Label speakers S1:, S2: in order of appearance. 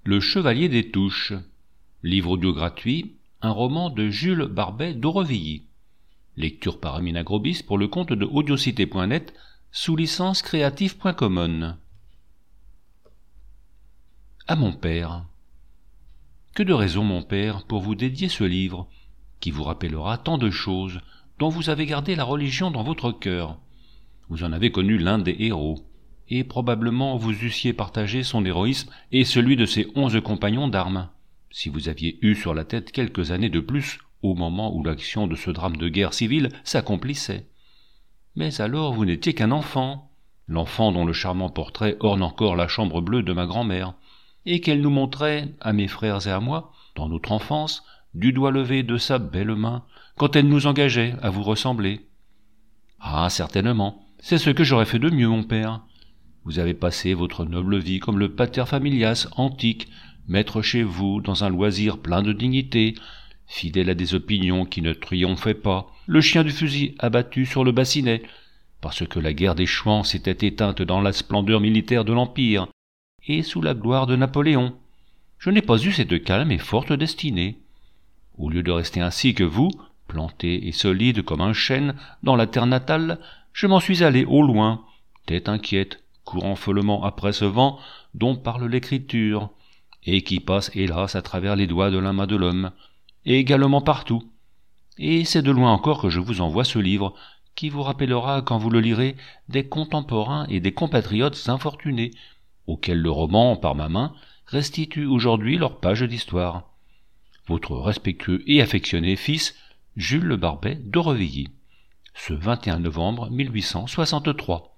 S1: Le Chevalier des Touches, livre audio gratuit, un roman de Jules Barbet d'Aurevilly. Lecture par Amina Grobis pour le compte de audiocité.net sous licence creative.commons. À mon père. Que de raisons, mon père, pour vous dédier ce livre, qui vous rappellera tant de choses dont vous avez gardé la religion dans votre cœur. Vous en avez connu l'un des héros, et probablement vous eussiez partagé son héroïsme et celui de ses 11 compagnons d'armes, si vous aviez eu sur la tête quelques années de plus au moment où l'action de ce drame de guerre civile s'accomplissait. Mais alors vous n'étiez qu'un enfant, l'enfant dont le charmant portrait orne encore la chambre bleue de ma grand-mère, et qu'elle nous montrait, à mes frères et à moi, dans notre enfance, du doigt levé de sa belle main, quand elle nous engageait à vous ressembler. Ah, certainement, c'est ce que j'aurais fait de mieux, mon père. Vous avez passé votre noble vie comme le pater familias antique, maître chez vous dans un loisir plein de dignité, fidèle à des opinions qui ne triomphaient pas, le chien du fusil abattu sur le bassinet, parce que la guerre des Chouans s'était éteinte dans la splendeur militaire de l'Empire, et sous la gloire de Napoléon. Je n'ai pas eu cette calme et forte destinée. Au lieu de rester ainsi que vous, planté et solide comme un chêne dans la terre natale, je m'en suis allé au loin, tête inquiète, courant follement après ce vent dont parle l'écriture, et qui passe hélas à travers les doigts de la main de l'homme, et également partout. Et c'est de loin encore que je vous envoie ce livre, qui vous rappellera, quand vous le lirez, des contemporains et des compatriotes infortunés, auxquels le roman, par ma main, restitue aujourd'hui leur page d'histoire. Votre respectueux et affectionné fils, Jules Barbet d'Aurevilly. Ce 21 novembre 1863.